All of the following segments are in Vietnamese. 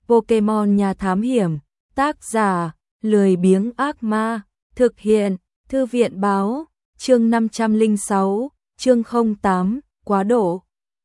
Pokemon Nhà Thám Hiểm, tác giả, lười biếng ác ma, thực hiện, Thư viện báo, chương 506, chương 08, quá độ.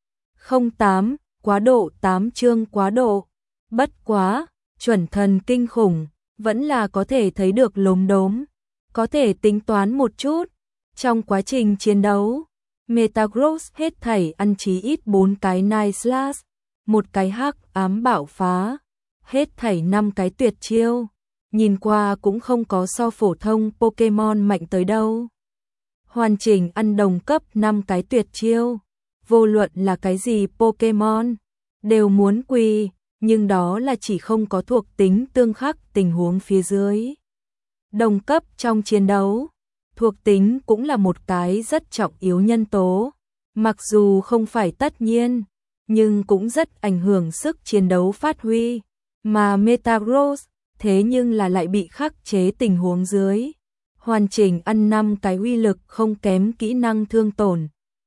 08, quá độ 8 chương quá độ. Bất quá, chuẩn thần kinh khủng, vẫn là có thể thấy được lốm đốm, có thể tính toán một chút. Trong quá trình chiến đấu, Metagross hết thảy ăn chí ít 4 cái Night Slash, một cái hắc ám bạo phá, hết thảy 5 cái tuyệt chiêu. Nhìn qua cũng không có so phổ thông Pokemon mạnh tới đâu. Hoàn chỉnh ăn đồng cấp 5 cái tuyệt chiêu, vô luận là cái gì Pokemon, đều muốn quỳ, nhưng đó là chỉ không có thuộc tính tương khắc tình huống phía dưới. Đồng cấp trong chiến đấu, thuộc tính cũng là một cái rất trọng yếu nhân tố, mặc dù không phải tất nhiên, nhưng cũng rất ảnh hưởng sức chiến đấu phát huy, mà Metagross thế nhưng là lại bị khắc chế tình huống dưới. Hoàn chỉnh ăn 5 cái uy lực không kém kỹ năng thương tổn.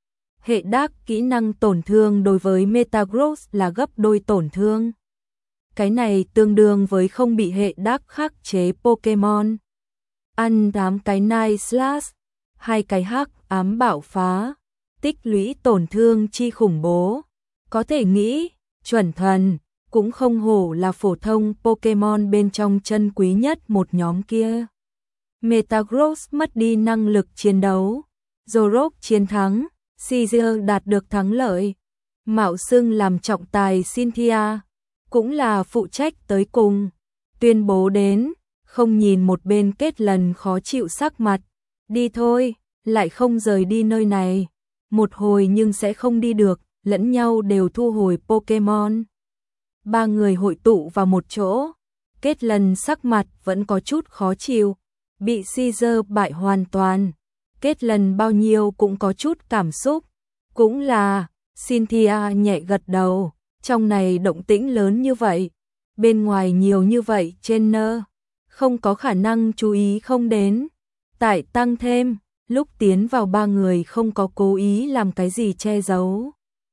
Hệ đắc kỹ năng tổn thương đối với Metagross là gấp đôi tổn thương. Cái này tương đương với không bị hệ đắc khắc chế Pokemon. Ăn 8 cái Night Slash, 2 cái hắc ám bạo phá, tích lũy tổn thương chi khủng bố. Có thể nghĩ, chuẩn thần cũng không hổ là phổ thông Pokemon bên trong chân quý nhất một nhóm kia. Metagross mất đi năng lực chiến đấu, Zoroark chiến thắng, Caesar đạt được thắng lợi, mạo xưng làm trọng tài Cynthia, cũng là phụ trách tới cùng, tuyên bố đến, không nhìn một bên Kết Lần khó chịu sắc mặt, đi thôi, lại không rời đi nơi này, một hồi nhưng sẽ không đi được, lẫn nhau đều thu hồi Pokemon. Ba người hội tụ vào một chỗ, Kết Lần sắc mặt vẫn có chút khó chịu, bị Caesar bại hoàn toàn. Kết Lần bao nhiêu cũng có chút cảm xúc, cũng là, Cynthia nhẹ gật đầu, trong này động tĩnh lớn như vậy, bên ngoài nhiều như vậy trên nơ, không có khả năng chú ý không đến. Tại tăng thêm, lúc tiến vào ba người không có cố ý làm cái gì che giấu.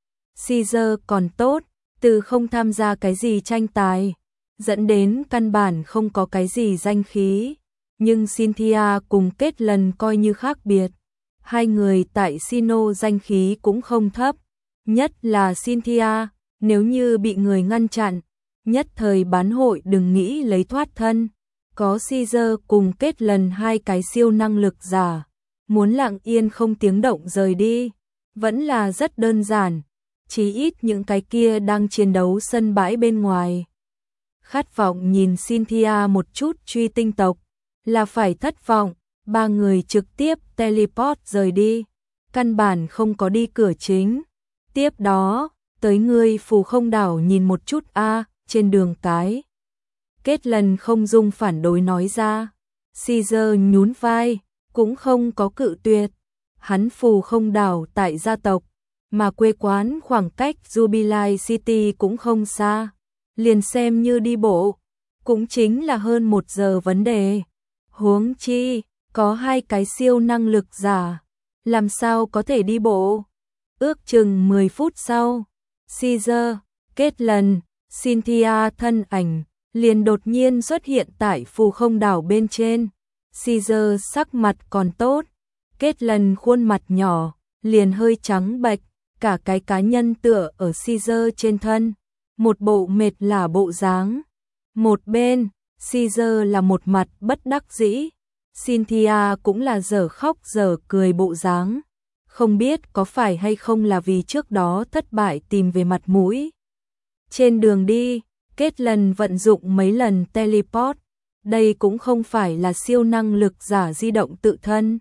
Caesar còn tốt, từ không tham gia cái gì tranh tài, dẫn đến căn bản không có cái gì danh khí. Nhưng Cynthia cùng Kết Lần coi như khác biệt. Hai người tại Sinnoh danh khí cũng không thấp. Nhất là Cynthia, nếu như bị người ngăn chặn, nhất thời bán hội đừng nghĩ lấy thoát thân. Có Caesar cùng Kết Lần hai cái siêu năng lực giả, muốn lặng yên không tiếng động rời đi, vẫn là rất đơn giản. Chí ít những cái kia đang chiến đấu sân bãi bên ngoài. Khát vọng nhìn Cynthia một chút truy tinh tộc, là phải thất vọng, ba người trực tiếp teleport rời đi, căn bản không có đi cửa chính. Tiếp đó, tới người Phù Không Đảo nhìn một chút trên đường cái. Kết Lần không dung phản đối nói ra, Caesar nhún vai, cũng không có cự tuyệt. Hắn Phù Không Đảo tại gia tộc, mà quê quán khoảng cách Jubilife City cũng không xa, liền xem như đi bộ, cũng chính là hơn 1 giờ vấn đề. Huống chi, có hai cái siêu năng lực giả, làm sao có thể đi bộ. Ước chừng 10 phút sau, Caesar, Kết Lần, Cynthia thân ảnh, liền đột nhiên xuất hiện tại Phù Không Đảo bên trên. Caesar sắc mặt còn tốt, Kết Lần khuôn mặt nhỏ, liền hơi trắng bệch, cả cái cá nhân tựa ở Caesar trên thân, một bộ mệt lả bộ dáng. Một bên, Caesar là một mặt bất đắc dĩ, Cynthia cũng là dở khóc dở cười bộ dáng, không biết có phải hay không là vì trước đó thất bại tìm về mặt mũi. Trên đường đi, Kết Lần vận dụng mấy lần teleport, đây cũng không phải là siêu năng lực giả di động tự thân,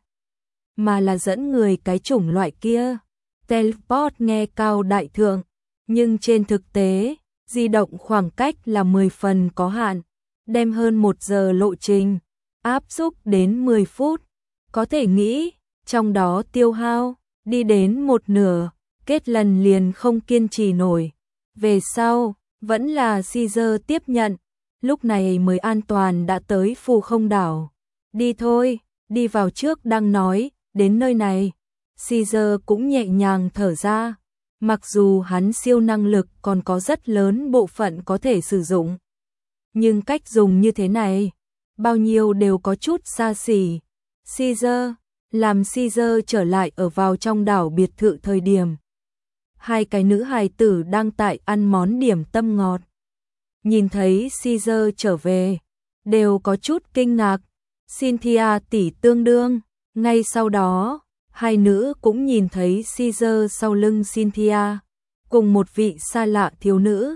mà là dẫn người cái chủng loại kia. Teleport nghe cao đại thượng, nhưng trên thực tế, di động khoảng cách là 10 phần có hạn, đem hơn 1 giờ lộ trình, áp xúc đến 10 phút. Có thể nghĩ, trong đó tiêu hao, đi đến một nửa, Kết Lần liền không kiên trì nổi. Về sau, vẫn là Caesar tiếp nhận, lúc này mới an toàn đã tới Phù Không Đảo. Đi thôi, đi vào trước đang nói, đến nơi này. Caesar cũng nhẹ nhàng thở ra, mặc dù hắn siêu năng lực còn có rất lớn bộ phận có thể sử dụng, nhưng cách dùng như thế này, bao nhiêu đều có chút xa xỉ. Caesar, làm Caesar trở lại ở vào trong đảo biệt thự thời điểm. Hai cái nữ hài tử đang tại ăn món điểm tâm ngọt. Nhìn thấy Caesar trở về, đều có chút kinh ngạc. Cynthia tỷ tương đương, ngay sau đó, hai nữ cũng nhìn thấy Caesar sau lưng Cynthia, cùng một vị xa lạ thiếu nữ.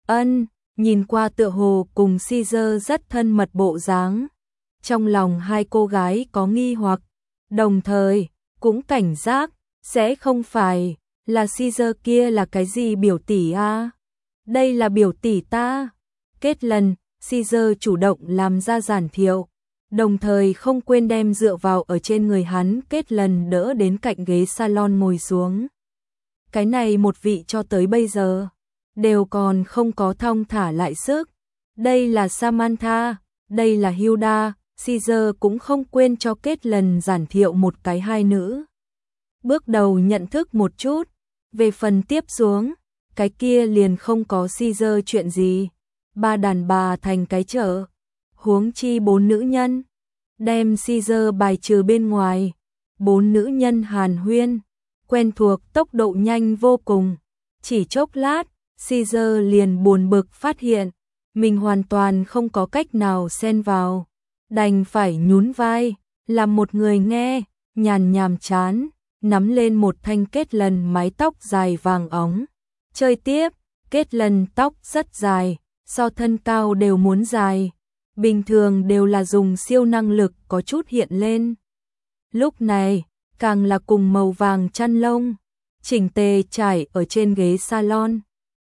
Nhìn qua tựa hồ cùng Caesar rất thân mật bộ dáng. Trong lòng hai cô gái có nghi hoặc, đồng thời cũng cảnh giác, sẽ không phải là Caesar kia là cái gì biểu tỷ a? Đây là biểu tỷ ta. Kết lần, Caesar chủ động làm ra giản thiệu, đồng thời không quên đem dựa vào ở trên người hắn. Kết lần đỡ đến cạnh ghế salon ngồi xuống. Cái này một vị cho tới bây giờ đều còn không có thong thả lại sức. Đây là Samantha, đây là Hilda. Caesar cũng không quên cho Kết lần giản thiệu một cái hai nữ. Bước đầu nhận thức một chút, về phần tiếp xuống, cái kia liền không có Caesar chuyện gì. Ba đàn bà thành cái chợ, huống chi bốn nữ nhân. Đem Caesar bài trừ bên ngoài, bốn nữ nhân hàn huyên, quen thuộc tốc độ nhanh vô cùng. Chỉ chốc lát, Caesar liền buồn bực phát hiện, mình hoàn toàn không có cách nào xen vào. Đành phải nhún vai, làm một người nghe, nhàm chán, nắm lên một thanh Kết lần mái tóc dài vàng óng. Chơi tiếp, Kết lần tóc rất dài, so thân cao đều muốn dài. Bình thường đều là dùng siêu năng lực có chút hiện lên. Lúc này, càng là cùng màu vàng chăn lông, chỉnh tề trải ở trên ghế salon.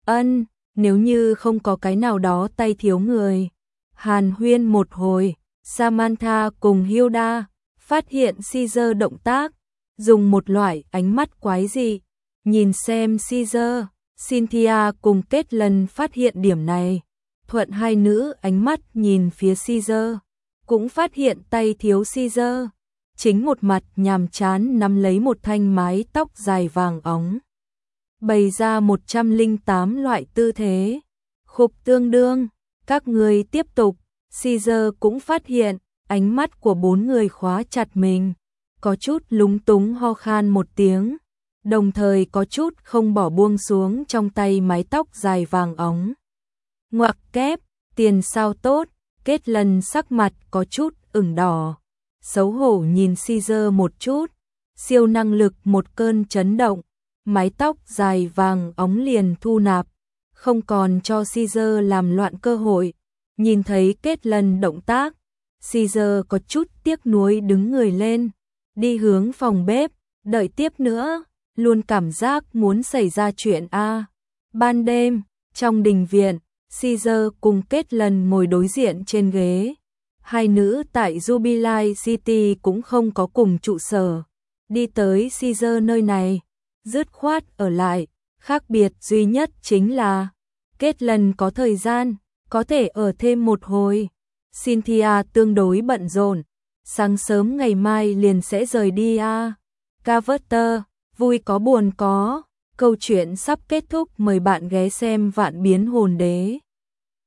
Nếu như không có cái nào đó tay thiếu người. Hàn huyên một hồi, Samantha cùng Hilda phát hiện Caesar động tác, dùng một loại ánh mắt quái dị nhìn xem Caesar. Cynthia cùng Kết lần phát hiện điểm này, thuận hai nữ ánh mắt nhìn phía Caesar, cũng phát hiện tay thiếu Caesar, chính một mặt nhàm chán nắm lấy một thanh mái tóc dài vàng óng, bày ra 108 loại tư thế, khục tương đương. Các người tiếp tục. Caesar cũng phát hiện ánh mắt của bốn người khóa chặt mình, có chút lúng túng ho khan một tiếng, đồng thời có chút không bỏ buông xuống trong tay mái tóc dài vàng óng. Ngoặc kép, tiền sao tốt. Kết lần sắc mặt có chút ửng đỏ, xấu hổ nhìn Caesar một chút. Siêu năng lực một cơn chấn động, mái tóc dài vàng óng liền thu nạp, không còn cho Caesar làm loạn cơ hội. Nhìn thấy Kết lần động tác, Caesar có chút tiếc nuối đứng người lên, đi hướng phòng bếp, đợi tiếp nữa, luôn cảm giác muốn xảy ra chuyện a. Ban đêm, trong đình viện, Caesar cùng Kết lần ngồi đối diện trên ghế. Hai nữ tại Jubilee City cũng không có cùng trụ sở, đi tới Caesar nơi này, dứt khoát ở lại, khác biệt duy nhất chính là Kết lần có thời gian, có thể ở thêm một hồi. Cynthia tương đối bận rộn, sáng sớm ngày mai liền sẽ rời đi a. Carter, vui có buồn có, câu chuyện sắp kết thúc, mời bạn ghé xem Vạn Biến Hồn Đế.